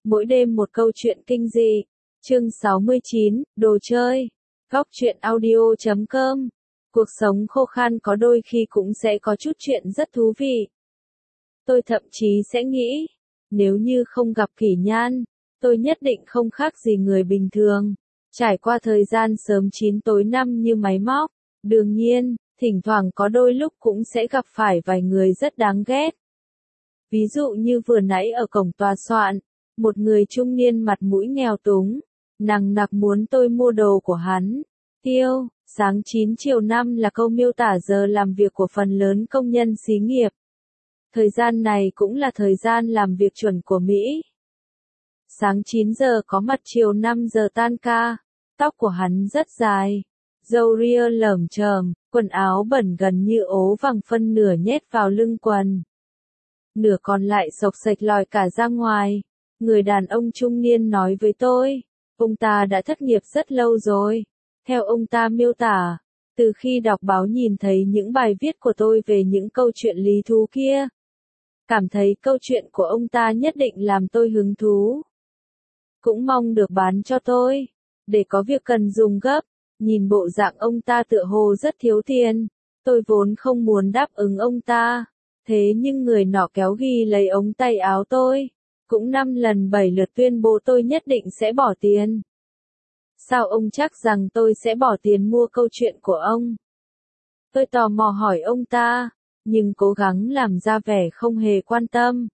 Mỗi đêm một câu chuyện kinh dị. Chương 69, đồ chơi. Góc truyện audio.com. Cuộc sống khô khan có đôi khi cũng sẽ có chút chuyện rất thú vị. Tôi thậm chí sẽ nghĩ, nếu như không gặp Kỷ Nhan, tôi nhất định không khác gì người bình thường. Trải qua thời gian sớm chín tối năm như máy móc. Đương nhiên, thỉnh thoảng có đôi lúc cũng sẽ gặp phải vài người rất đáng ghét. Ví dụ như vừa nãy ở cổng tòa soạn, một người trung niên mặt mũi nghèo túng, nằng nặc muốn tôi mua đồ của hắn. Tiêu, sáng 9 chiều 5 là câu miêu tả giờ làm việc của phần lớn công nhân xí nghiệp. Thời gian này cũng là thời gian làm việc chuẩn của Mỹ. Sáng 9 giờ có mặt chiều 5 giờ tan ca, tóc của hắn rất dài, râu ria lởm chởm, quần áo bẩn gần như ố vàng phân nửa nhét vào lưng quần. Nửa còn lại xộc xệch lòi cả ra ngoài. Người đàn ông trung niên nói với tôi, ông ta đã thất nghiệp rất lâu rồi. Theo ông ta miêu tả, từ khi đọc báo nhìn thấy những bài viết của tôi về những câu chuyện lý thú kia. Cảm thấy câu chuyện của ông ta nhất định làm tôi hứng thú. Cũng mong được bán cho tôi, để có việc cần dùng gấp. Nhìn bộ dạng ông ta tựa hồ rất thiếu tiền. Tôi vốn không muốn đáp ứng ông ta. Thế nhưng người nọ kéo ghi lấy ống tay áo tôi. Cũng 5 lần 7 lượt tuyên bố tôi nhất định sẽ bỏ tiền. Sao ông chắc rằng tôi sẽ bỏ tiền mua câu chuyện của ông? Tôi tò mò hỏi ông ta, nhưng cố gắng làm ra vẻ không hề quan tâm.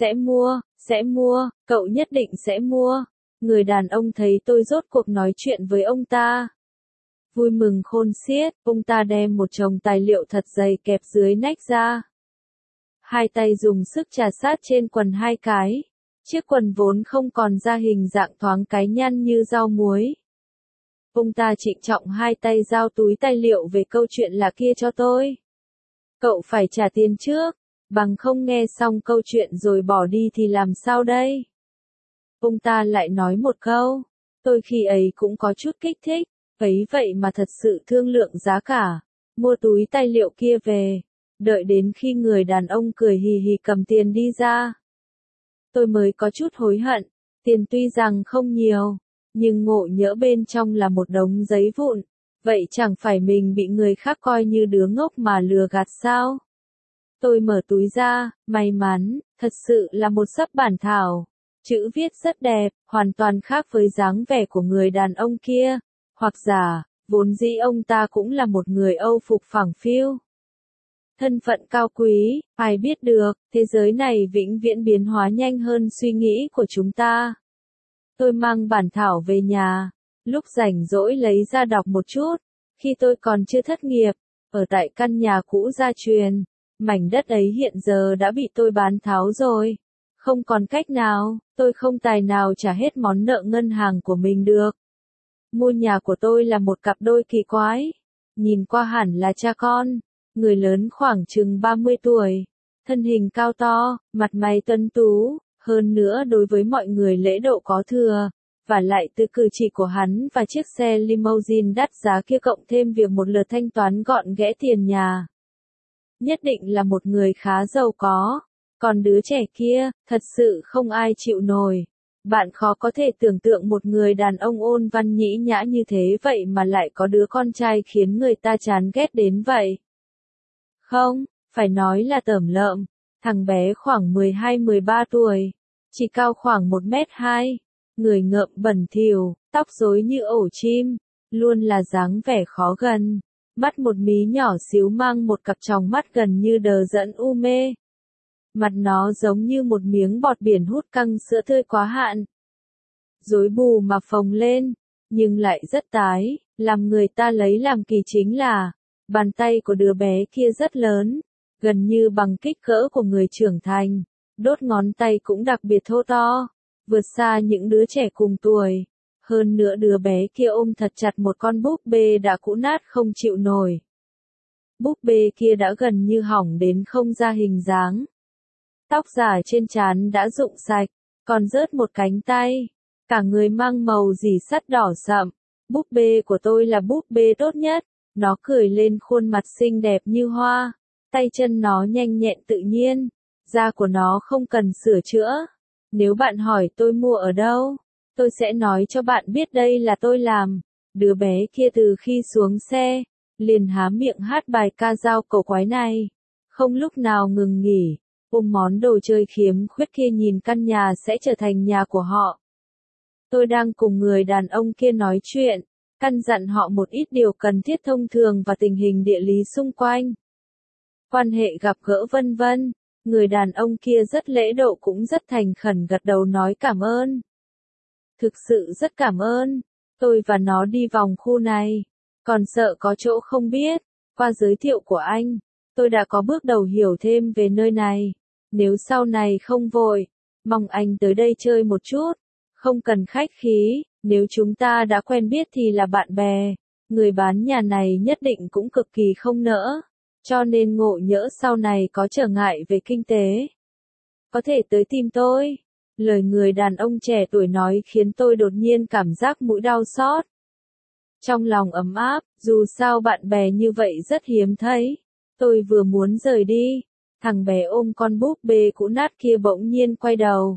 Sẽ mua, cậu nhất định sẽ mua. Người đàn ông thấy tôi rốt cuộc nói chuyện với ông ta. Vui mừng khôn xiết, ông ta đem một chồng tài liệu thật dày kẹp dưới nách ra. Hai tay dùng sức chà sát trên quần hai cái. Chiếc quần vốn không còn ra hình dạng thoáng cái nhăn như rau muối. Ông ta trịnh trọng hai tay giao túi tài liệu về câu chuyện là kia cho tôi. Cậu phải trả tiền trước, bằng không nghe xong câu chuyện rồi bỏ đi thì làm sao đây? Ông ta lại nói một câu, tôi khi ấy cũng có chút kích thích, ấy vậy mà thật sự thương lượng giá cả, mua túi tài liệu kia về, đợi đến khi người đàn ông cười hì hì cầm tiền đi ra. Tôi mới có chút hối hận, tiền tuy rằng không nhiều, nhưng ngộ nhỡ bên trong là một đống giấy vụn, vậy chẳng phải mình bị người khác coi như đứa ngốc mà lừa gạt sao? Tôi mở túi ra, may mắn, thật sự là một xấp bản thảo, chữ viết rất đẹp, hoàn toàn khác với dáng vẻ của người đàn ông kia, hoặc giả, vốn dĩ ông ta cũng là một người Âu phục phẳng phiu. Thân phận cao quý, ai biết được, thế giới này vĩnh viễn biến hóa nhanh hơn suy nghĩ của chúng ta. Tôi mang bản thảo về nhà, lúc rảnh rỗi lấy ra đọc một chút, khi tôi còn chưa thất nghiệp, ở tại căn nhà cũ gia truyền, mảnh đất ấy hiện giờ đã bị tôi bán tháo rồi. Không còn cách nào, tôi không tài nào trả hết món nợ ngân hàng của mình được. Mua nhà của tôi là một cặp đôi kỳ quái, nhìn qua hẳn là cha con. Người lớn khoảng chừng 30 tuổi, thân hình cao to, mặt mày tuấn tú, hơn nữa đối với mọi người lễ độ có thừa, và lại từ cử chỉ của hắn và chiếc xe limousine đắt giá kia cộng thêm việc một lượt thanh toán gọn ghẽ tiền nhà. Nhất định là một người khá giàu có, còn đứa trẻ kia, thật sự không ai chịu nổi. Bạn khó có thể tưởng tượng một người đàn ông ôn văn nhĩ nhã như thế vậy mà lại có đứa con trai khiến người ta chán ghét đến vậy. Không, phải nói là tởm lợm, thằng bé khoảng 12-13 tuổi, chỉ cao khoảng 1m2, người ngợm bẩn thỉu, tóc rối như ổ chim, luôn là dáng vẻ khó gần, mắt một mí nhỏ xíu mang một cặp tròng mắt gần như đờ đẫn u mê. Mặt nó giống như một miếng bọt biển hút căng sữa tươi quá hạn. Rối bù mà phồng lên, nhưng lại rất tái, làm người ta lấy làm kỳ chính là bàn tay của đứa bé kia rất lớn, gần như bằng kích cỡ của người trưởng thành, đốt ngón tay cũng đặc biệt thô to, vượt xa những đứa trẻ cùng tuổi. Hơn nữa đứa bé kia ôm thật chặt một con búp bê đã cũ nát không chịu nổi. Búp bê kia đã gần như hỏng đến không ra hình dáng. Tóc giả trên trán đã rụng sạch, còn rớt một cánh tay, cả người mang màu rỉ sắt đỏ sậm. Búp bê của tôi là búp bê tốt nhất. Nó cười lên khuôn mặt xinh đẹp như hoa, tay chân nó nhanh nhẹn tự nhiên, da của nó không cần sửa chữa, Nếu bạn hỏi tôi mua ở đâu, tôi sẽ nói cho bạn biết đây là tôi làm. Đứa bé kia từ khi xuống xe, liền há miệng hát bài ca dao cổ quái này, không lúc nào ngừng nghỉ. Món đồ chơi khiếm khuyết kia nhìn căn nhà sẽ trở thành nhà của họ. Tôi đang cùng người đàn ông kia nói chuyện, căn dặn họ một ít điều cần thiết thông thường và tình hình địa lý xung quanh. Quan hệ gặp gỡ vân vân. Người đàn ông kia rất lễ độ cũng rất thành khẩn gật đầu nói cảm ơn. Thực sự rất cảm ơn. Tôi và nó đi vòng khu này. Còn sợ có chỗ không biết. Qua giới thiệu của anh, tôi đã có bước đầu hiểu thêm về nơi này. Nếu sau này không vội, mong anh tới đây chơi một chút. Không cần khách khí, nếu chúng ta đã quen biết thì là bạn bè. Người bán nhà này nhất định cũng cực kỳ không nỡ. Cho nên ngộ nhỡ sau này có trở ngại về kinh tế, có thể tới tìm tôi. Lời người đàn ông trẻ tuổi nói khiến tôi đột nhiên cảm giác mũi đau xót. Trong lòng ấm áp, dù sao bạn bè như vậy rất hiếm thấy. Tôi vừa muốn rời đi, thằng bé ôm con búp bê cũ nát kia bỗng nhiên quay đầu.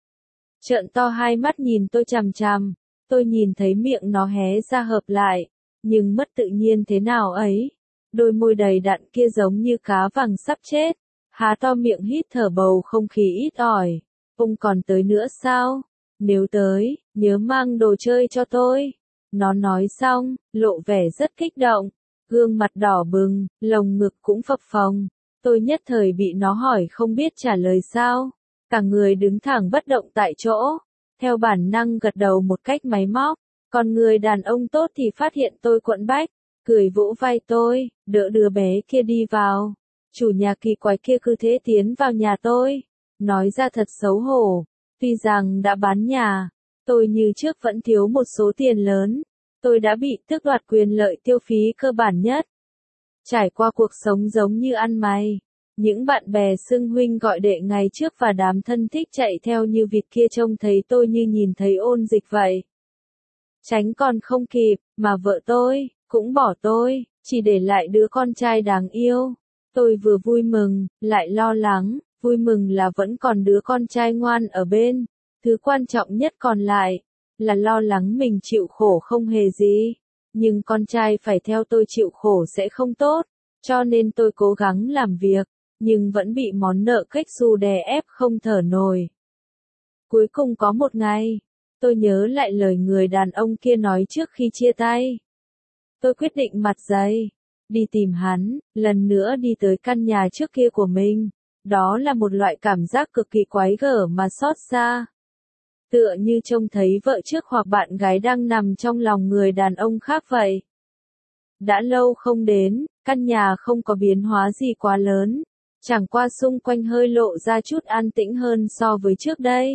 Trợn to hai mắt nhìn tôi chằm chằm, tôi nhìn thấy miệng nó hé ra hợp lại, nhưng mất tự nhiên thế nào ấy. Đôi môi đầy đặn kia giống như cá vàng sắp chết, há to miệng hít thở bầu không khí ít ỏi. Ông còn tới nữa sao? Nếu tới, nhớ mang đồ chơi cho tôi. Nó nói xong, lộ vẻ rất kích động, gương mặt đỏ bừng, lồng ngực cũng phập phồng. Tôi nhất thời bị nó hỏi không biết trả lời sao. Cả người đứng thẳng bất động tại chỗ, theo bản năng gật đầu một cách máy móc. Còn người đàn ông tốt thì phát hiện tôi quẫn bách, cười vỗ vai tôi, đỡ đứa bé kia đi vào. Chủ nhà kỳ quái kia cứ thế tiến vào nhà tôi. Nói ra thật xấu hổ, tuy rằng đã bán nhà, tôi như trước vẫn thiếu một số tiền lớn. Tôi đã bị tước đoạt quyền lợi tiêu phí cơ bản nhất. Trải qua cuộc sống giống như ăn mày. Những bạn bè xưng huynh gọi đệ ngày trước và đám thân thích chạy theo như vịt kia trông thấy tôi như nhìn thấy ôn dịch vậy. Tránh còn không kịp, mà vợ tôi cũng bỏ tôi, chỉ để lại đứa con trai đáng yêu. Tôi vừa vui mừng, lại lo lắng. Vui mừng là vẫn còn đứa con trai ngoan ở bên. Thứ quan trọng nhất còn lại là lo lắng mình chịu khổ không hề gì. Nhưng con trai phải theo tôi chịu khổ sẽ không tốt. Cho nên tôi cố gắng làm việc, nhưng vẫn bị món nợ kếch xù đè ép không thở nổi. Cuối cùng có một ngày, tôi nhớ lại lời người đàn ông kia nói trước khi chia tay. Tôi quyết định mặt dày, đi tìm hắn, lần nữa đi tới căn nhà trước kia của mình. Đó là một loại cảm giác cực kỳ quái gở mà xót xa. Tựa như trông thấy vợ trước hoặc bạn gái đang nằm trong lòng người đàn ông khác vậy. Đã lâu không đến, căn nhà không có biến hóa gì quá lớn. Chẳng qua xung quanh hơi lộ ra chút an tĩnh hơn so với trước đây.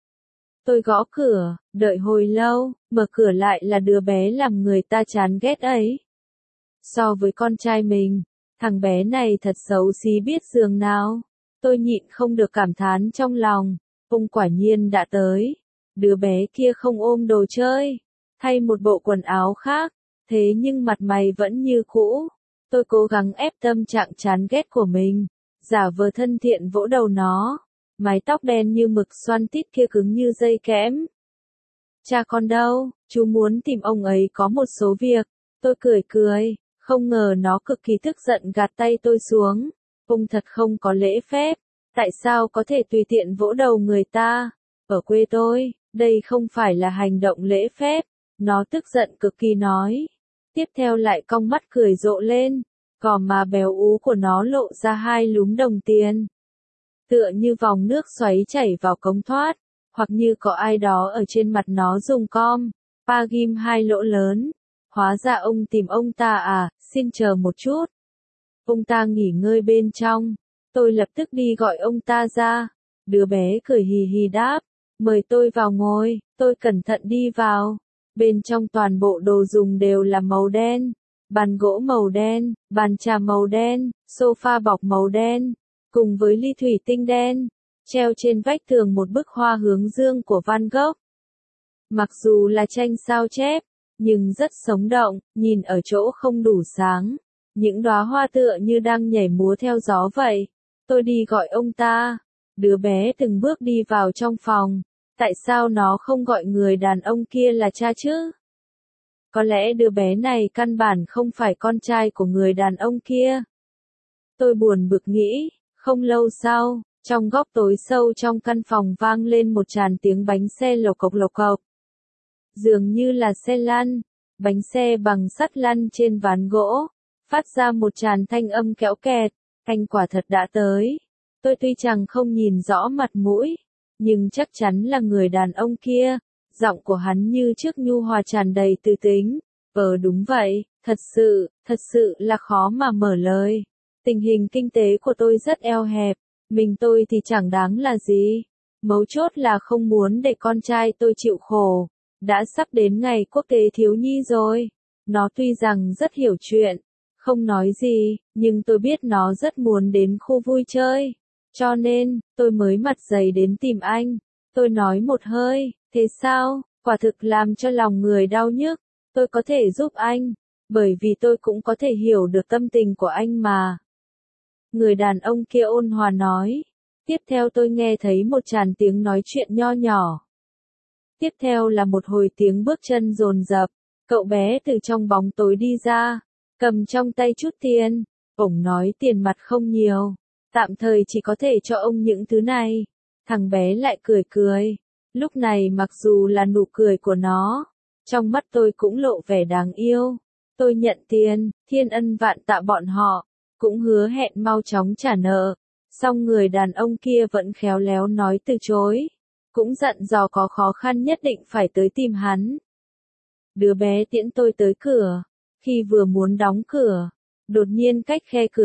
Tôi gõ cửa, đợi hồi lâu, mở cửa lại là đứa bé làm người ta chán ghét ấy. So với con trai mình, thằng bé này thật xấu xí biết giường nào. Tôi nhịn không được cảm thán trong lòng, ông quả nhiên đã tới. Đứa bé kia không ôm đồ chơi, thay một bộ quần áo khác, thế nhưng mặt mày vẫn như cũ. Tôi cố gắng ép tâm trạng chán ghét của mình, giả vờ thân thiện vỗ đầu nó. Mái tóc đen như mực xoăn tít kia cứng như dây kẽm. Cha con đâu, chú muốn tìm ông ấy có một số việc. Tôi cười cười, không ngờ nó cực kỳ tức giận gạt tay tôi xuống. Ông thật không có lễ phép, tại sao có thể tùy tiện vỗ đầu người ta? Ở quê tôi, đây không phải là hành động lễ phép. Nó tức giận cực kỳ nói. Tiếp theo lại cong mắt cười rộ lên, cò má béo ú của nó lộ ra hai lúm đồng tiền. Tựa như vòng nước xoáy chảy vào cống thoát, hoặc như có ai đó ở trên mặt nó dùng pa ghim hai lỗ lớn. Hóa ra ông tìm ông ta à, xin chờ một chút. Ông ta nghỉ ngơi bên trong, tôi lập tức đi gọi ông ta ra. Đứa bé cười hì hì đáp, mời tôi vào ngồi. Tôi cẩn thận đi vào. Bên trong toàn bộ đồ dùng đều là màu đen. Bàn gỗ màu đen, bàn trà màu đen, sofa bọc màu đen, cùng với ly thủy tinh đen. Treo trên vách tường một bức hoa hướng dương của Van Gogh. Mặc dù là tranh sao chép, nhưng rất sống động, nhìn ở chỗ không đủ sáng. Những đóa hoa tựa như đang nhảy múa theo gió vậy. Tôi đi gọi ông ta. Đứa bé từng bước đi vào trong phòng. Tại sao nó không gọi người đàn ông kia là cha chứ? Có lẽ đứa bé này căn bản không phải con trai của người đàn ông kia. Tôi buồn bực nghĩ, không lâu sau, trong góc tối sâu trong căn phòng vang lên một tràng tiếng bánh xe lộc cộc lộc cộc. Dường như là xe lăn, bánh xe bằng sắt lăn trên ván gỗ, phát ra một tràng thanh âm kéo kẹt, anh quả thật đã tới. Tôi tuy chẳng không nhìn rõ mặt mũi, nhưng chắc chắn là người đàn ông kia, giọng của hắn như trước nhu hòa tràn đầy tư tính. Đúng vậy, thật sự là khó mà mở lời. Tình hình kinh tế của tôi rất eo hẹp, mình tôi thì chẳng đáng là gì. Mấu chốt là không muốn để con trai tôi chịu khổ. Đã sắp đến ngày quốc tế thiếu nhi rồi. Nó tuy rằng rất hiểu chuyện, không nói gì, nhưng tôi biết nó rất muốn đến khu vui chơi. Cho nên, tôi mới mặt dày đến tìm anh. Tôi nói một hơi, thế sao, quả thực làm cho lòng người đau nhức. Tôi có thể giúp anh, bởi vì tôi cũng có thể hiểu được tâm tình của anh mà. Người đàn ông kia ôn hòa nói. Tiếp theo tôi nghe thấy một tràng tiếng nói chuyện nho nhỏ. Tiếp theo là một hồi tiếng bước chân dồn dập. Cậu bé từ trong bóng tối đi ra, cầm trong tay chút tiền. Ông nói tiền mặt không nhiều, tạm thời chỉ có thể cho ông những thứ này. Thằng bé lại cười cười. Lúc này mặc dù là nụ cười của nó, trong mắt tôi cũng lộ vẻ đáng yêu. Tôi nhận tiền, thiên ân vạn tạ bọn họ, cũng hứa hẹn mau chóng trả nợ. Song người đàn ông kia vẫn khéo léo nói từ chối, cũng dặn dò có khó khăn nhất định phải tới tìm hắn. Đứa bé tiễn tôi tới cửa, khi vừa muốn đóng cửa, đột nhiên cách khe cửa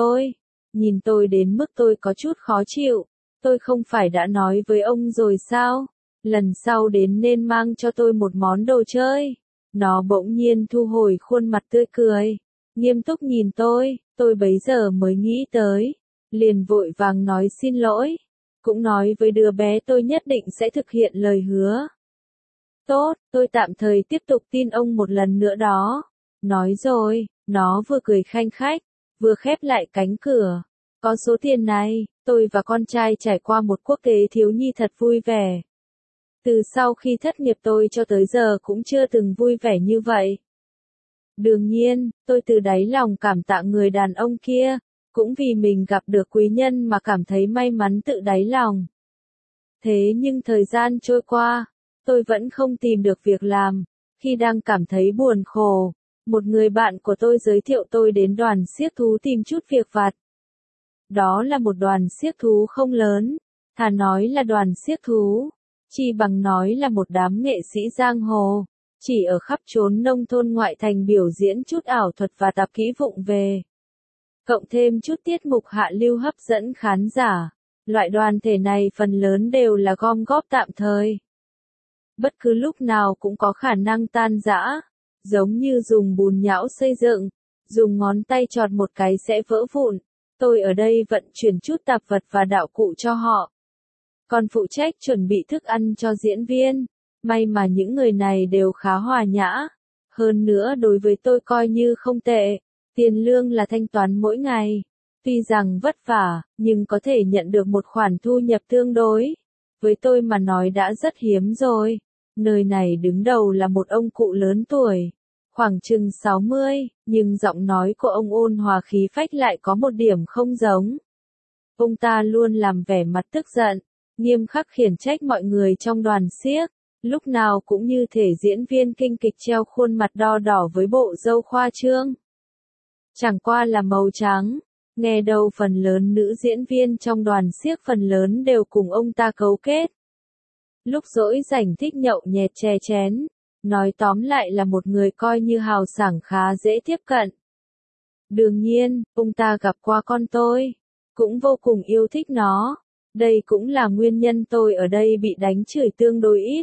nhìn tôi đến mức tôi có chút khó chịu. Tôi không phải đã nói với ông rồi sao? Lần sau đến nên mang cho tôi một món đồ chơi. Nó bỗng nhiên thu hồi khuôn mặt tươi cười, nghiêm túc nhìn tôi bấy giờ mới nghĩ tới, liền vội vàng nói xin lỗi, cũng nói với đứa bé tôi nhất định sẽ thực hiện lời hứa. Tốt, tôi tạm thời tiếp tục tin ông một lần nữa đó. Nói rồi, nó vừa cười khanh khách, vừa khép lại cánh cửa. Có số tiền này, tôi và con trai trải qua một quốc tế thiếu nhi thật vui vẻ. Từ sau khi thất nghiệp tôi cho tới giờ cũng chưa từng vui vẻ như vậy. Đương nhiên, tôi từ đáy lòng cảm tạ người đàn ông kia, cũng vì mình gặp được quý nhân mà cảm thấy may mắn tự đáy lòng. Thế nhưng thời gian trôi qua, tôi vẫn không tìm được việc làm. Khi đang cảm thấy buồn khổ, một người bạn của tôi giới thiệu tôi đến đoàn xiếc thú tìm chút việc vặt. Đó là một đoàn xiếc thú không lớn, thà nói là đoàn xiếc thú, chi bằng nói là một đám nghệ sĩ giang hồ, chỉ ở khắp chốn nông thôn ngoại thành biểu diễn chút ảo thuật và tạp kỹ vụng về. Cộng thêm chút tiết mục hạ lưu hấp dẫn khán giả, loại đoàn thể này phần lớn đều là gom góp tạm thời. Bất cứ lúc nào cũng có khả năng tan rã, giống như dùng bùn nhão xây dựng, dùng ngón tay chọt một cái sẽ vỡ vụn. Tôi ở đây vận chuyển chút tạp vật và đạo cụ cho họ, còn phụ trách chuẩn bị thức ăn cho diễn viên. May mà những người này đều khá hòa nhã, hơn nữa đối với tôi coi như không tệ. Tiền lương là thanh toán mỗi ngày, tuy rằng vất vả, nhưng có thể nhận được một khoản thu nhập tương đối. Với tôi mà nói đã rất hiếm rồi. Nơi này đứng đầu là một ông cụ lớn tuổi, khoảng chừng 60, nhưng giọng nói của ông ôn hòa khí phách lại có một điểm không giống. Ông ta luôn làm vẻ mặt tức giận, nghiêm khắc khiển trách mọi người trong đoàn xiếc, lúc nào cũng như thể diễn viên kinh kịch treo khuôn mặt đo đỏ với bộ râu khoa trương. Chẳng qua là màu trắng, nghe đâu phần lớn nữ diễn viên trong đoàn xiếc phần lớn đều cùng ông ta cấu kết. Lúc rỗi rảnh thích nhậu nhẹt chè chén, nói tóm lại là một người coi như hào sảng khá dễ tiếp cận. Đương nhiên, ông ta gặp qua con tôi, cũng vô cùng yêu thích nó. Đây cũng là nguyên nhân tôi ở đây bị đánh chửi tương đối ít.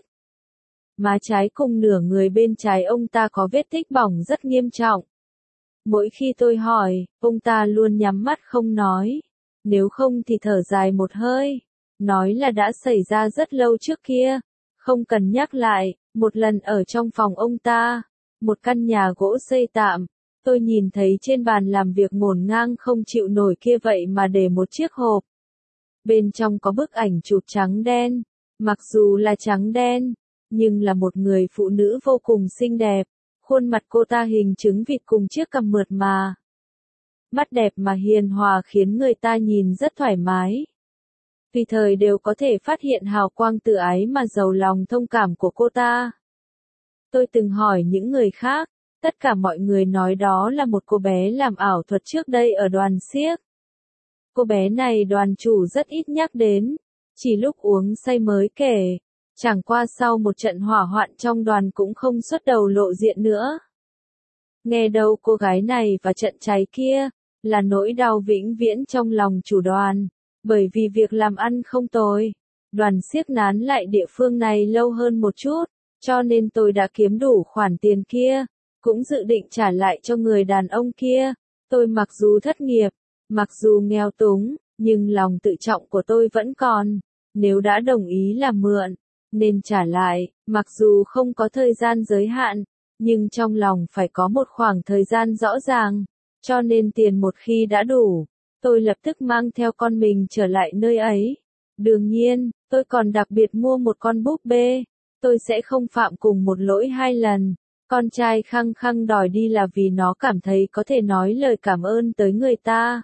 Má trái cùng nửa người bên trái ông ta có vết tích bỏng rất nghiêm trọng. Mỗi khi tôi hỏi, ông ta luôn nhắm mắt không nói. Nếu không thì thở dài một hơi, nói là đã xảy ra rất lâu trước kia. Không cần nhắc lại, một lần ở trong phòng ông ta, một căn nhà gỗ xây tạm, tôi nhìn thấy trên bàn làm việc ngổn ngang không chịu nổi kia vậy mà để một chiếc hộp. Bên trong có bức ảnh chụp trắng đen. Mặc dù là trắng đen, nhưng là một người phụ nữ vô cùng xinh đẹp. Khuôn mặt cô ta hình trứng vịt cùng chiếc cằm mượt mà. Mắt đẹp mà hiền hòa khiến người ta nhìn rất thoải mái. Tùy thời đều có thể phát hiện hào quang tự ái mà giàu lòng thông cảm của cô ta. Tôi từng hỏi những người khác, tất cả mọi người nói đó là một cô bé làm ảo thuật trước đây ở đoàn xiếc. Cô bé này đoàn chủ rất ít nhắc đến, chỉ lúc uống say mới kể. Chẳng qua sau một trận hỏa hoạn trong đoàn cũng không xuất đầu lộ diện nữa. Nghe đâu cô gái này và trận cháy kia, là nỗi đau vĩnh viễn trong lòng chủ đoàn, bởi vì việc làm ăn không tồi. Đoàn xiếc nán lại địa phương này lâu hơn một chút, cho nên tôi đã kiếm đủ khoản tiền kia, cũng dự định trả lại cho người đàn ông kia. Tôi mặc dù thất nghiệp, mặc dù nghèo túng, nhưng lòng tự trọng của tôi vẫn còn, nếu đã đồng ý là mượn, nên trả lại, mặc dù không có thời gian giới hạn, nhưng trong lòng phải có một khoảng thời gian rõ ràng, cho nên tiền một khi đã đủ, tôi lập tức mang theo con mình trở lại nơi ấy. Đương nhiên, tôi còn đặc biệt mua một con búp bê, tôi sẽ không phạm cùng một lỗi hai lần. Con trai khăng khăng đòi đi là vì nó cảm thấy có thể nói lời cảm ơn tới người ta.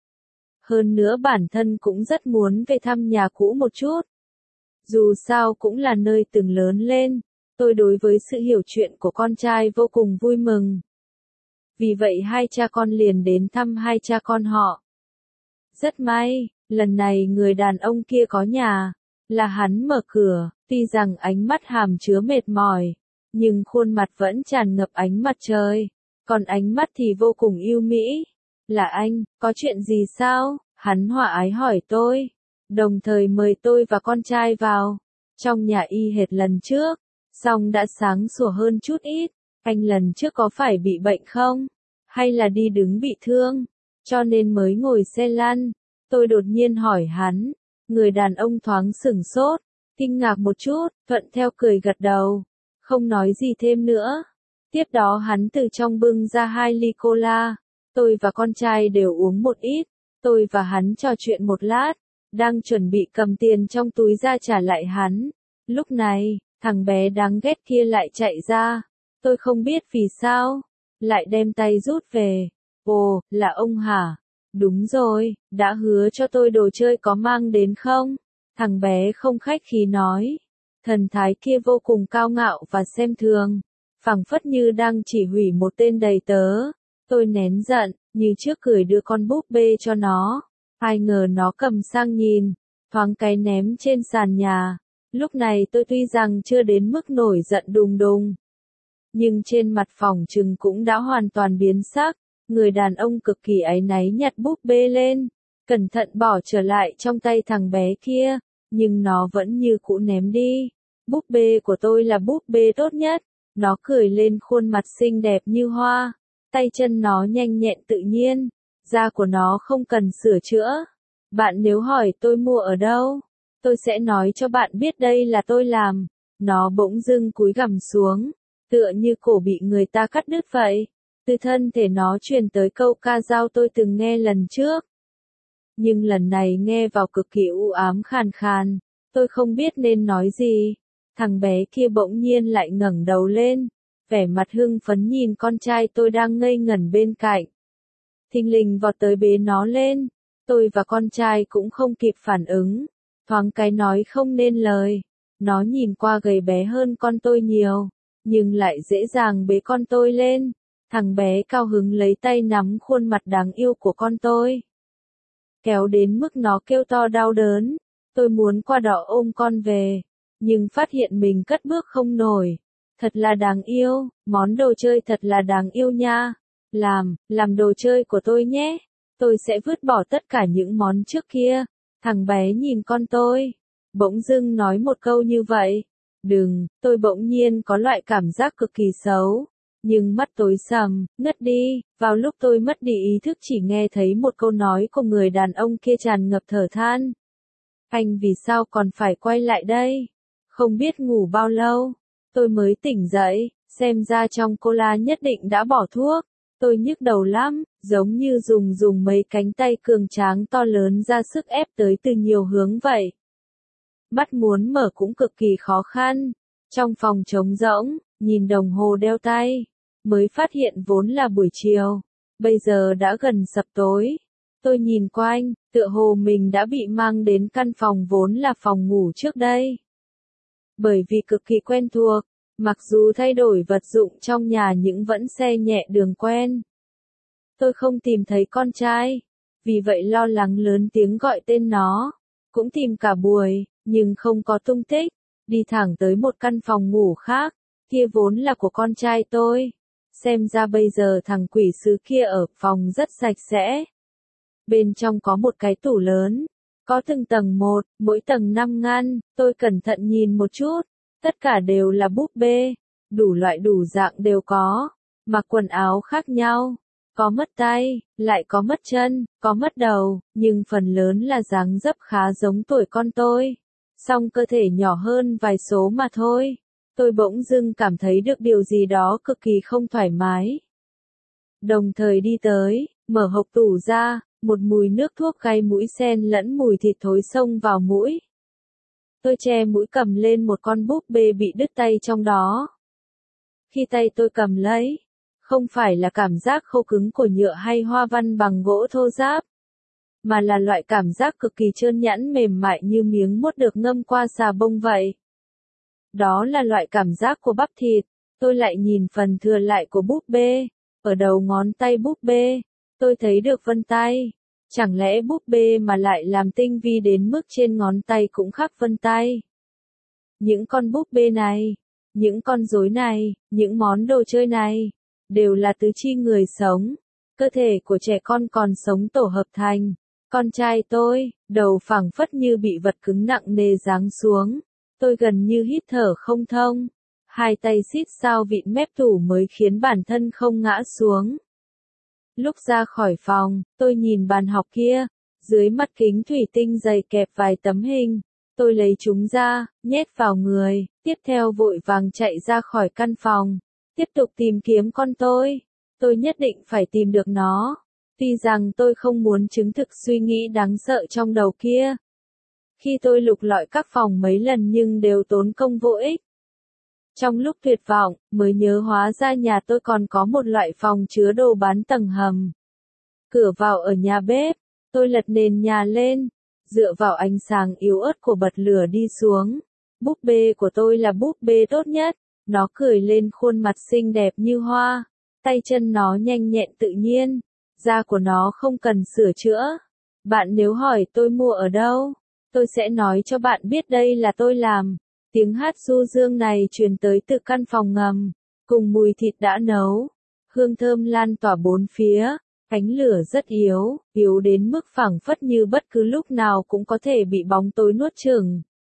Hơn nữa bản thân cũng rất muốn về thăm nhà cũ một chút. Dù sao cũng là nơi từng lớn lên, tôi đối với sự hiểu chuyện của con trai vô cùng vui mừng. Vì vậy hai cha con liền đến thăm hai cha con họ. Rất may, lần này người đàn ông kia có nhà, là hắn mở cửa, tuy rằng ánh mắt hàm chứa mệt mỏi, nhưng khuôn mặt vẫn tràn ngập ánh mặt trời, còn ánh mắt thì vô cùng yêu mỹ. Là anh, có chuyện gì sao? Hắn hòa ái hỏi tôi, đồng thời mời tôi và con trai vào. Trong nhà y hệt lần trước, song đã sáng sủa hơn chút ít. Anh lần trước có phải bị bệnh không? Hay là đi đứng bị thương? Cho nên mới ngồi xe lăn. Tôi đột nhiên hỏi hắn. Người đàn ông thoáng sửng sốt, kinh ngạc một chút, thuận theo cười gật đầu, không nói gì thêm nữa. Tiếp đó hắn từ trong bưng ra 2 ly cola. Tôi và con trai đều uống một ít. Tôi và hắn trò chuyện một lát, đang chuẩn bị cầm tiền trong túi ra trả lại hắn. Lúc này, thằng bé đáng ghét kia lại chạy ra. Tôi không biết vì sao, lại đem tay rút về. Ồ, là ông hả? Đúng rồi, đã hứa cho tôi đồ chơi có mang đến không? Thằng bé không khách khí nói. Thần thái kia vô cùng cao ngạo và xem thường, phảng phất như đang chỉ huy một tên đầy tớ. Tôi nén giận, như trước cười đưa con búp bê cho nó. Ai ngờ nó cầm sang nhìn, thoáng cái ném trên sàn nhà. Lúc này tôi tuy rằng chưa đến mức nổi giận đùng đùng, nhưng trên mặt phòng trừng cũng đã hoàn toàn biến sắc. Người đàn ông cực kỳ áy náy nhặt búp bê lên, cẩn thận bỏ trở lại trong tay thằng bé kia, nhưng nó vẫn như cũ ném đi. Búp bê của tôi là búp bê tốt nhất. Nó cười lên, khuôn mặt xinh đẹp như hoa, tay chân nó nhanh nhẹn tự nhiên, da của nó không cần sửa chữa. Bạn nếu hỏi tôi mua ở đâu, tôi sẽ nói cho bạn biết đây là tôi làm. Nó bỗng dưng cúi gằm xuống, tựa như cổ bị người ta cắt đứt vậy. Từ thân thể nó truyền tới câu ca dao tôi từng nghe lần trước. Nhưng lần này nghe vào cực kỳ u ám khàn khàn, tôi không biết nên nói gì. Thằng bé kia bỗng nhiên lại ngẩng đầu lên, vẻ mặt hưng phấn nhìn con trai tôi đang ngây ngẩn bên cạnh. Thình lình vọt tới bế nó lên, tôi và con trai cũng không kịp phản ứng, thoáng cái nói không nên lời. Nó nhìn qua gầy bé hơn con tôi nhiều, nhưng lại dễ dàng bế con tôi lên. Thằng bé cao hứng lấy tay nắm khuôn mặt đáng yêu của con tôi, kéo đến mức nó kêu to đau đớn. Tôi muốn qua đó ôm con về, nhưng phát hiện mình cất bước không nổi. Thật là đáng yêu, món đồ chơi thật là đáng yêu nha. Làm đồ chơi của tôi nhé. Tôi sẽ vứt bỏ tất cả những món trước kia. Thằng bé nhìn con tôi, bỗng dưng nói một câu như vậy. Đừng, tôi bỗng nhiên có loại cảm giác cực kỳ xấu. Nhưng mắt tối sầm, ngất đi. Vào lúc tôi mất đi ý thức chỉ nghe thấy một câu nói của người đàn ông kia tràn ngập thở than. Anh vì sao còn phải quay lại đây? Không biết ngủ bao lâu, tôi mới tỉnh dậy, xem ra trong cola nhất định đã bỏ thuốc. Tôi nhức đầu lắm, giống như dùng mấy cánh tay cường tráng to lớn ra sức ép tới từ nhiều hướng vậy. Mắt muốn mở cũng cực kỳ khó khăn. Trong phòng trống rỗng, nhìn đồng hồ đeo tay, mới phát hiện vốn là buổi chiều, bây giờ đã gần sập tối. Tôi nhìn quanh, tựa hồ mình đã bị mang đến căn phòng vốn là phòng ngủ trước đây. Bởi vì cực kỳ quen thuộc, mặc dù thay đổi vật dụng trong nhà nhưng vẫn xe nhẹ đường quen. Tôi không tìm thấy con trai, vì vậy lo lắng lớn tiếng gọi tên nó, cũng tìm cả buổi, nhưng không có tung tích, đi thẳng tới một căn phòng ngủ khác, kia vốn là của con trai tôi. Xem ra bây giờ thằng quỷ sứ kia ở phòng rất sạch sẽ. Bên trong có một cái tủ lớn, có từng tầng một, mỗi tầng 5 ngăn, tôi cẩn thận nhìn một chút, tất cả đều là búp bê, đủ loại đủ dạng đều có, mặc quần áo khác nhau, có mất tay, lại có mất chân, có mất đầu, nhưng phần lớn là dáng dấp khá giống tuổi con tôi, song cơ thể nhỏ hơn vài số mà thôi. Tôi bỗng dưng cảm thấy được điều gì đó cực kỳ không thoải mái. Đồng thời đi tới, mở hộc tủ ra, một mùi nước thuốc gây mũi xen lẫn mùi thịt thối xông vào mũi. Tôi che mũi cầm lên một con búp bê bị đứt tay trong đó. Khi tay tôi cầm lấy, không phải là cảm giác khô cứng của nhựa hay hoa văn bằng gỗ thô ráp, mà là loại cảm giác cực kỳ trơn nhẵn mềm mại như miếng mốt được ngâm qua xà bông vậy. Đó là loại cảm giác của bắp thịt. Tôi lại nhìn phần thừa lại của búp bê, ở đầu ngón tay búp bê, tôi thấy được vân tay. Chẳng lẽ búp bê mà lại làm tinh vi đến mức trên ngón tay cũng khắc vân tay? Những con búp bê này, những con rối này, những món đồ chơi này, đều là tứ chi người sống. Cơ thể của trẻ con còn sống tổ hợp thành. Con trai tôi, đầu phẳng phất như bị vật cứng nặng nề giáng xuống. Tôi gần như hít thở không thông. Hai tay xít sao vịn mép tủ mới khiến bản thân không ngã xuống. Lúc ra khỏi phòng, tôi nhìn bàn học kia, dưới mắt kính thủy tinh dày kẹp vài tấm hình. Tôi lấy chúng ra, nhét vào người, tiếp theo vội vàng chạy ra khỏi căn phòng, tiếp tục tìm kiếm con tôi. Tôi nhất định phải tìm được nó. Tuy rằng tôi không muốn chứng thực suy nghĩ đáng sợ trong đầu kia. Khi tôi lục lọi các phòng mấy lần nhưng đều tốn công vô ích. Trong lúc tuyệt vọng, mới nhớ hóa ra nhà tôi còn có một loại phòng chứa đồ bán tầng hầm. Cửa vào ở nhà bếp, tôi lật nền nhà lên, dựa vào ánh sáng yếu ớt của bật lửa đi xuống. Búp bê của tôi là búp bê tốt nhất, nó cười lên khuôn mặt xinh đẹp như hoa, tay chân nó nhanh nhẹn tự nhiên, da của nó không cần sửa chữa. Bạn nếu hỏi tôi mua ở đâu, tôi sẽ nói cho bạn biết đây là tôi làm. Tiếng hát du dương này truyền tới từ căn phòng ngầm, cùng mùi thịt đã nấu. Hương thơm lan tỏa bốn phía, ánh lửa rất yếu, yếu đến mức phảng phất như bất cứ lúc nào cũng có thể bị bóng tối nuốt chửng.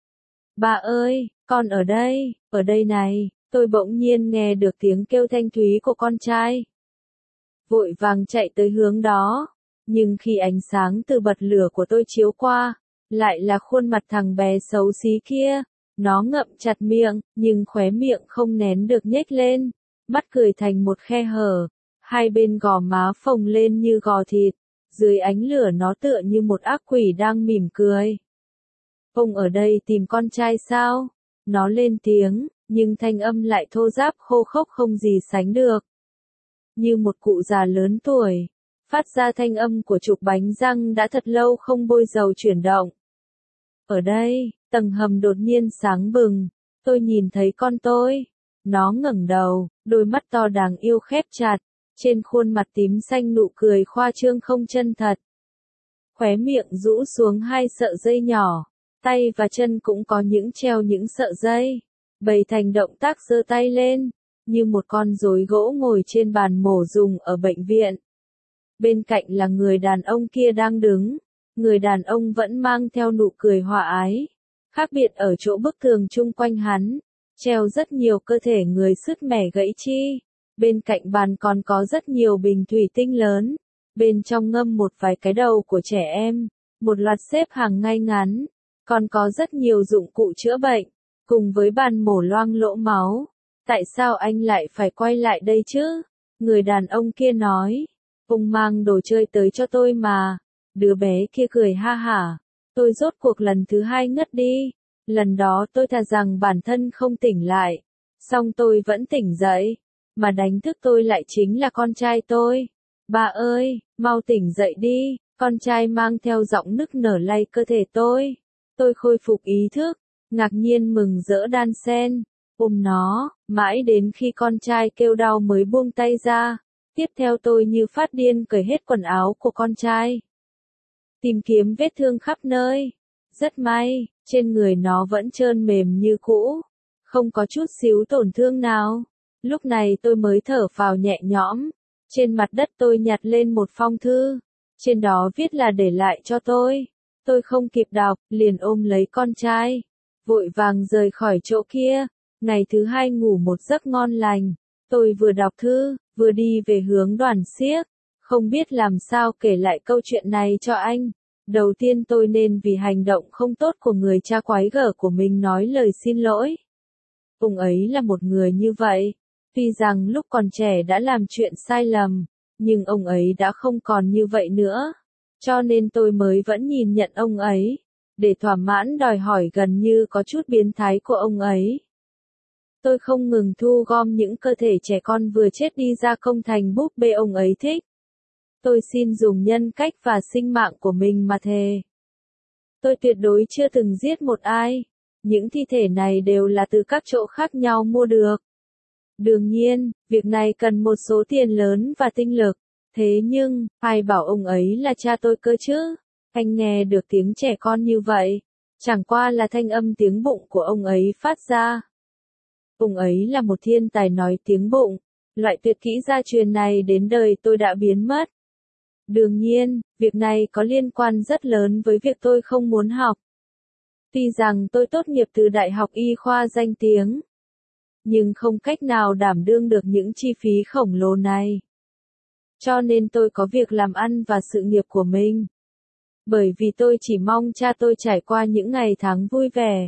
Bà ơi, con ở đây này, tôi bỗng nhiên nghe được tiếng kêu thanh thúy của con trai. Vội vàng chạy tới hướng đó, nhưng khi ánh sáng từ bật lửa của tôi chiếu qua, lại là khuôn mặt thằng bé xấu xí kia. Nó ngậm chặt miệng, nhưng khóe miệng không nén được nhếch lên, mắt cười thành một khe hở, hai bên gò má phồng lên như gò thịt, dưới ánh lửa nó tựa như một ác quỷ đang mỉm cười. Ông ở đây tìm con trai sao? Nó lên tiếng, nhưng thanh âm lại thô ráp khô khốc không gì sánh được. Như một cụ già lớn tuổi, phát ra thanh âm của trục bánh răng đã thật lâu không bôi dầu chuyển động. Ở đây, tầng hầm đột nhiên sáng bừng, tôi nhìn thấy con tôi. Nó ngẩng đầu, đôi mắt to đáng yêu khép chặt, trên khuôn mặt tím xanh nụ cười khoa trương không chân thật. Khóe miệng rũ xuống hai sợi dây nhỏ, tay và chân cũng có treo những sợi dây, bày thành động tác giơ tay lên, như một con rối gỗ ngồi trên bàn mổ dùng ở bệnh viện. Bên cạnh là người đàn ông kia đang đứng, người đàn ông vẫn mang theo nụ cười hòa ái. Khác biệt ở chỗ bức tường chung quanh hắn, treo rất nhiều cơ thể người sứt mẻ gãy chi. Bên cạnh bàn còn có rất nhiều bình thủy tinh lớn, bên trong ngâm một vài cái đầu của trẻ em, một loạt xếp hàng ngay ngắn, còn có rất nhiều dụng cụ chữa bệnh, cùng với bàn mổ loang lỗ máu. Tại sao anh lại phải quay lại đây chứ? Người đàn ông kia nói, ông mang đồ chơi tới cho tôi mà. Đứa bé kia cười ha hả, tôi rốt cuộc lần thứ 2 ngất đi. Lần đó tôi thà rằng bản thân không tỉnh lại, xong tôi vẫn tỉnh dậy, mà đánh thức tôi lại chính là con trai tôi. Ba ơi, mau tỉnh dậy đi, con trai mang theo giọng nức nở lay cơ thể tôi. Tôi khôi phục ý thức, ngạc nhiên mừng rỡ đan xen, ôm nó, mãi đến khi con trai kêu đau mới buông tay ra. Tiếp theo tôi như phát điên cởi hết quần áo của con trai. Tìm kiếm vết thương khắp nơi. Rất may, trên người nó vẫn trơn mềm như cũ, không có chút xíu tổn thương nào. Lúc này tôi mới thở phào nhẹ nhõm. Trên mặt đất tôi nhặt lên một phong thư. Trên đó viết là để lại cho tôi. Tôi không kịp đọc, liền ôm lấy con trai. Vội vàng rời khỏi chỗ kia. Ngày thứ 2 ngủ một giấc ngon lành. Tôi vừa đọc thư, vừa đi về hướng Đoàn Xiếc. Không biết làm sao kể lại câu chuyện này cho anh. Đầu tiên tôi nên vì hành động không tốt của người cha quái gở của mình nói lời xin lỗi. Ông ấy là một người như vậy. Tuy rằng lúc còn trẻ đã làm chuyện sai lầm, nhưng ông ấy đã không còn như vậy nữa. Cho nên tôi mới vẫn nhìn nhận ông ấy, để thỏa mãn đòi hỏi gần như có chút biến thái của ông ấy. Tôi không ngừng thu gom những cơ thể trẻ con vừa chết đi ra công thành búp bê ông ấy thích. Tôi xin dùng nhân cách và sinh mạng của mình mà thề. Tôi tuyệt đối chưa từng giết một ai. Những thi thể này đều là từ các chỗ khác nhau mua được. Đương nhiên, việc này cần một số tiền lớn và tinh lực. Thế nhưng, ai bảo ông ấy là cha tôi cơ chứ? Anh nghe được tiếng trẻ con như vậy. Chẳng qua là thanh âm tiếng bụng của ông ấy phát ra. Ông ấy là một thiên tài nói tiếng bụng. Loại tuyệt kỹ gia truyền này đến đời tôi đã biến mất. Đương nhiên, việc này có liên quan rất lớn với việc tôi không muốn học. Tuy rằng tôi tốt nghiệp từ Đại học Y khoa danh tiếng, nhưng không cách nào đảm đương được những chi phí khổng lồ này. Cho nên tôi có việc làm ăn và sự nghiệp của mình. Bởi vì tôi chỉ mong cha tôi trải qua những ngày tháng vui vẻ.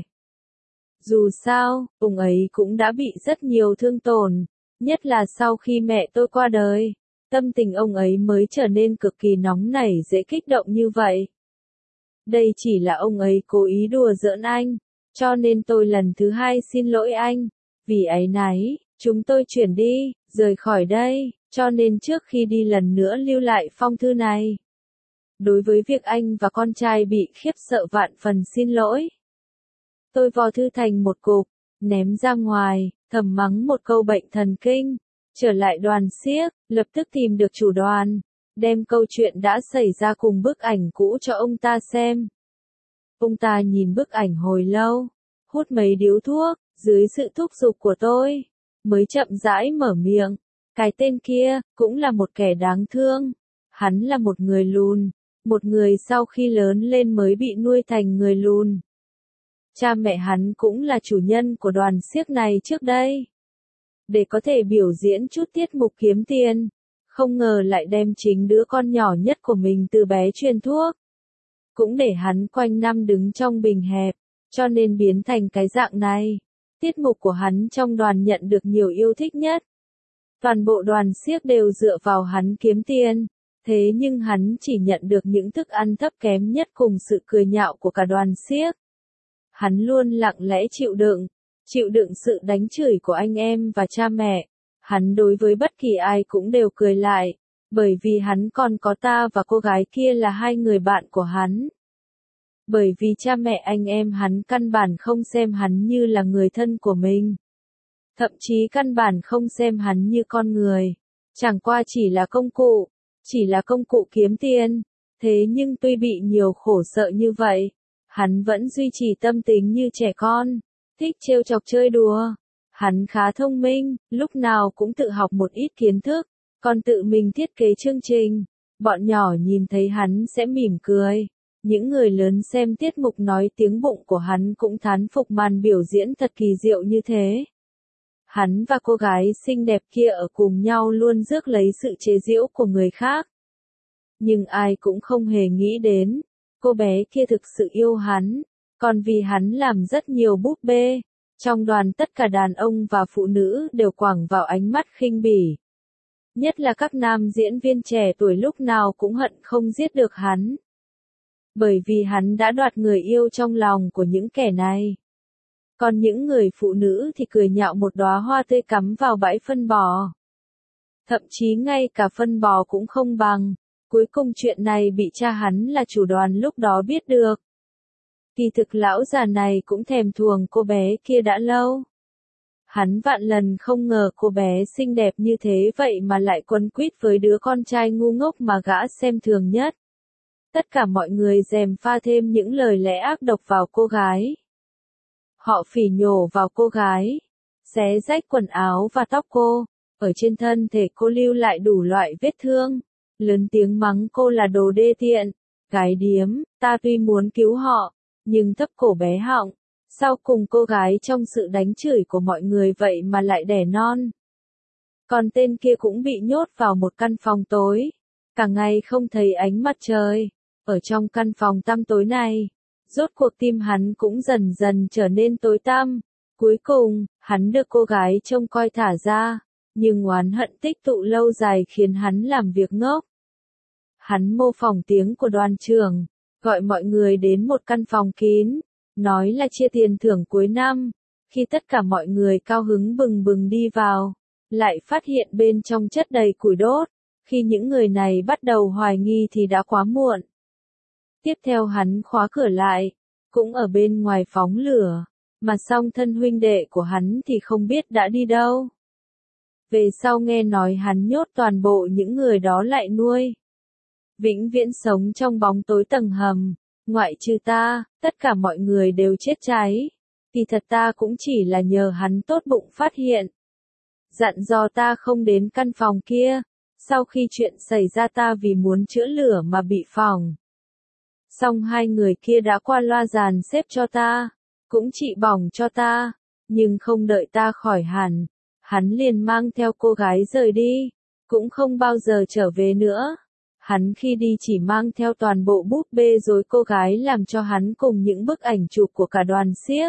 Dù sao, ông ấy cũng đã bị rất nhiều thương tổn, nhất là sau khi mẹ tôi qua đời. Tâm tình ông ấy mới trở nên cực kỳ nóng nảy dễ kích động như vậy. Đây chỉ là ông ấy cố ý đùa giỡn anh, cho nên tôi lần thứ 2 xin lỗi anh. Vì áy náy, chúng tôi chuyển đi, rời khỏi đây, cho nên trước khi đi lần nữa lưu lại phong thư này. Đối với việc anh và con trai bị khiếp sợ vạn phần xin lỗi. Tôi vò thư thành một cục, ném ra ngoài, thầm mắng một câu bệnh thần kinh. Trở lại Đoàn Xiếc, lập tức tìm được chủ đoàn, đem câu chuyện đã xảy ra cùng bức ảnh cũ cho ông ta xem. Ông ta nhìn bức ảnh hồi lâu, hút mấy điếu thuốc, dưới sự thúc giục của tôi, mới chậm rãi mở miệng. Cái tên kia, cũng là một kẻ đáng thương. Hắn là một người lùn, một người sau khi lớn lên mới bị nuôi thành người lùn. Cha mẹ hắn cũng là chủ nhân của Đoàn Xiếc này trước đây. Để có thể biểu diễn chút tiết mục kiếm tiền, không ngờ lại đem chính đứa con nhỏ nhất của mình từ bé truyền thuốc. Cũng để hắn quanh năm đứng trong bình hẹp, cho nên biến thành cái dạng này. Tiết mục của hắn trong đoàn nhận được nhiều yêu thích nhất. Toàn bộ Đoàn Xiếc đều dựa vào hắn kiếm tiền, thế nhưng hắn chỉ nhận được những thức ăn thấp kém nhất cùng sự cười nhạo của cả Đoàn Xiếc. Hắn luôn lặng lẽ chịu đựng sự đánh chửi của anh em và cha mẹ. Hắn đối với bất kỳ ai cũng đều cười lại, bởi vì hắn còn có ta và cô gái kia là 2 người bạn của hắn. Bởi vì cha mẹ anh em hắn căn bản không xem hắn như là người thân của mình. Thậm chí căn bản không xem hắn như con người. Chẳng qua chỉ là công cụ kiếm tiền. Thế nhưng tuy bị nhiều khổ sợ như vậy, hắn vẫn duy trì tâm tính như trẻ con, thích trêu chọc chơi đùa. Hắn khá thông minh, lúc nào cũng tự học một ít kiến thức, còn tự mình thiết kế chương trình. Bọn nhỏ nhìn thấy hắn sẽ mỉm cười. Những người lớn xem tiết mục nói tiếng bụng của hắn cũng thán phục màn biểu diễn thật kỳ diệu như thế. Hắn và cô gái xinh đẹp kia ở cùng nhau luôn rước lấy sự chế giễu của người khác. Nhưng ai cũng không hề nghĩ đến, cô bé kia thực sự yêu hắn, còn vì hắn làm rất nhiều búp bê. Trong đoàn tất cả đàn ông và phụ nữ đều quẳng vào ánh mắt khinh bỉ. Nhất là các nam diễn viên trẻ tuổi lúc nào cũng hận không giết được hắn. Bởi vì hắn đã đoạt người yêu trong lòng của những kẻ này. Còn những người phụ nữ thì cười nhạo một đóa hoa tươi cắm vào bãi phân bò. Thậm chí ngay cả phân bò cũng không bằng. Cuối cùng chuyện này bị cha hắn là chủ đoàn lúc đó biết được. Kỳ thực lão già này cũng thèm thuồng cô bé kia đã lâu. Hắn vạn lần không ngờ cô bé xinh đẹp như thế vậy mà lại quấn quýt với đứa con trai ngu ngốc mà gã xem thường nhất. Tất cả mọi người gièm pha thêm những lời lẽ ác độc vào cô gái. Họ phỉ nhổ vào cô gái, xé rách quần áo và tóc cô, ở trên thân thể cô lưu lại đủ loại vết thương, lớn tiếng mắng cô là đồ đê tiện, gái điếm, ta tuy muốn cứu họ, nhưng thấp cổ bé họng, sau cùng cô gái trong sự đánh chửi của mọi người vậy mà lại đẻ non. Còn tên kia cũng bị nhốt vào một căn phòng tối, cả ngày không thấy ánh mặt trời, ở trong căn phòng tăm tối này. Rốt cuộc tim hắn cũng dần dần trở nên tối tăm. Cuối cùng, hắn được cô gái trông coi thả ra, nhưng oán hận tích tụ lâu dài khiến hắn làm việc ngốc. Hắn mô phỏng tiếng của đoàn trưởng, gọi mọi người đến một căn phòng kín, nói là chia tiền thưởng cuối năm. Khi tất cả mọi người cao hứng bừng bừng đi vào, lại phát hiện bên trong chất đầy củi đốt. Khi những người này bắt đầu hoài nghi thì đã quá muộn. Tiếp theo hắn khóa cửa lại, cũng ở bên ngoài phóng lửa, mà song thân huynh đệ của hắn thì không biết đã đi đâu. Về sau nghe nói hắn nhốt toàn bộ những người đó lại nuôi. Vĩnh viễn sống trong bóng tối tầng hầm, ngoại trừ ta, tất cả mọi người đều chết cháy. Thì thật ta cũng chỉ là nhờ hắn tốt bụng phát hiện. Dặn dò ta không đến căn phòng kia, sau khi chuyện xảy ra ta vì muốn chữa lửa mà bị phỏng. Xong hai người kia đã qua loa dàn xếp cho ta, cũng trị bỏng cho ta, nhưng không đợi ta khỏi hẳn, hắn liền mang theo cô gái rời đi, cũng không bao giờ trở về nữa. Hắn khi đi chỉ mang theo toàn bộ búp bê rối cô gái làm cho hắn cùng những bức ảnh chụp của cả đoàn xiếc.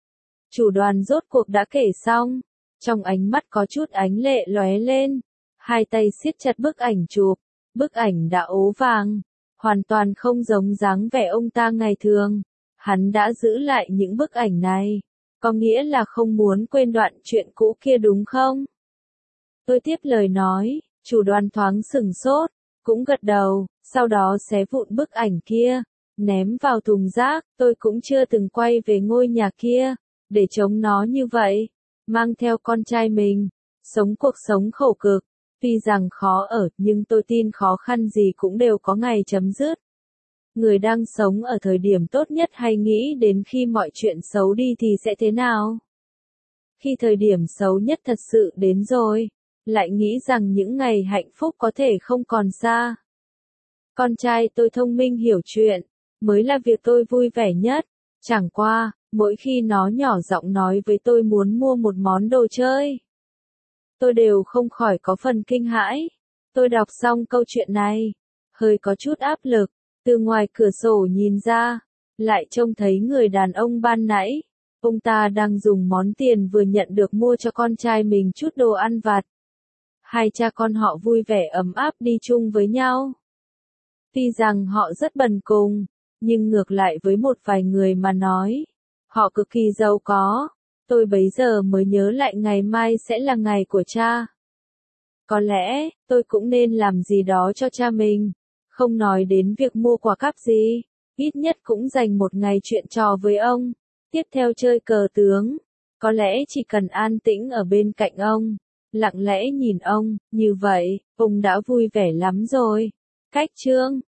Chủ đoàn rốt cuộc đã kể xong, trong ánh mắt có chút ánh lệ lóe lên, hai tay siết chặt bức ảnh chụp, bức ảnh đã ố vàng. Hoàn toàn không giống dáng vẻ ông ta ngày thường. Hắn đã giữ lại những bức ảnh này. Có nghĩa là không muốn quên đoạn chuyện cũ kia đúng không? Tôi tiếp lời nói, chủ đoàn thoáng sửng sốt, cũng gật đầu, sau đó xé vụn bức ảnh kia, ném vào thùng rác. Tôi cũng chưa từng quay về ngôi nhà kia, để chống nó như vậy, mang theo con trai mình, sống cuộc sống khổ cực. Tuy rằng khó ở, nhưng tôi tin khó khăn gì cũng đều có ngày chấm dứt. Người đang sống ở thời điểm tốt nhất hay nghĩ đến khi mọi chuyện xấu đi thì sẽ thế nào? Khi thời điểm xấu nhất thật sự đến rồi, lại nghĩ rằng những ngày hạnh phúc có thể không còn xa. Con trai tôi thông minh hiểu chuyện, mới là việc tôi vui vẻ nhất. Chẳng qua, mỗi khi nó nhỏ giọng nói với tôi muốn mua một món đồ chơi, tôi đều không khỏi có phần kinh hãi. Tôi đọc xong câu chuyện này, hơi có chút áp lực, từ ngoài cửa sổ nhìn ra, lại trông thấy người đàn ông ban nãy. Ông ta đang dùng món tiền vừa nhận được mua cho con trai mình chút đồ ăn vặt. Hai cha con họ vui vẻ ấm áp đi chung với nhau. Tuy rằng họ rất bần cùng, nhưng ngược lại với một vài người mà nói, họ cực kỳ giàu có. Tôi bấy giờ mới nhớ lại ngày mai sẽ là ngày của cha. Có lẽ, tôi cũng nên làm gì đó cho cha mình. Không nói đến việc mua quà cáp gì, ít nhất cũng dành một ngày chuyện trò với ông. Tiếp theo chơi cờ tướng. Có lẽ chỉ cần an tĩnh ở bên cạnh ông, lặng lẽ nhìn ông, như vậy, ông đã vui vẻ lắm rồi. Cách chương